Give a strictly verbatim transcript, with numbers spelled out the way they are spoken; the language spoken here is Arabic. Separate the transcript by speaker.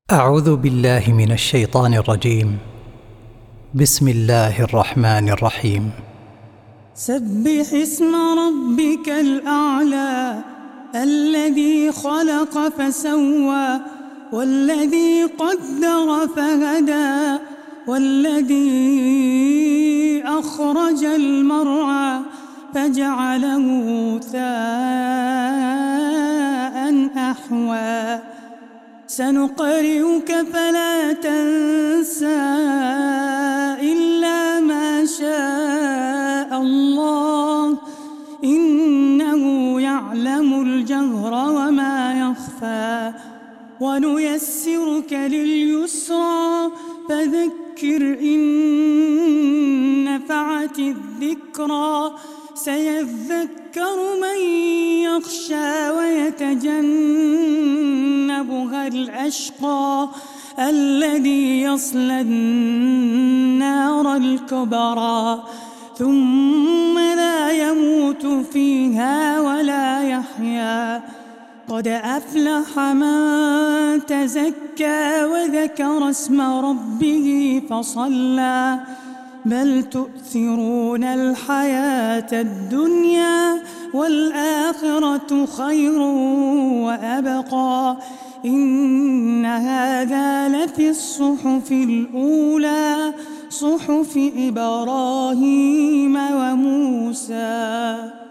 Speaker 1: أعوذ بالله من الشيطان الرجيم. بسم الله الرحمن الرحيم.
Speaker 2: سبح اسم ربك الأعلى الذي خلق فسوى والذي قدر فهدى والذي أخرج المرعى فجعله غثاء أحوى سنقرئك فلا تنسى إلا ما شاء الله إنه يعلم الجهر وما يخفى ونيسرك لليسرى فذكر إن نفعت الذكرى سيذكر من يخشى ويتجنبها الأشقى الذي يصلى النار الكبرى ثم لا يموت فيها ولا يحيا قد أفلح من تزكى وذكر اسم ربه فصلى بل تؤثرون الحياة الدنيا والآخرة خير وأبقى إن هذا لفي الصحف الأولى صحف إبراهيم وموسى.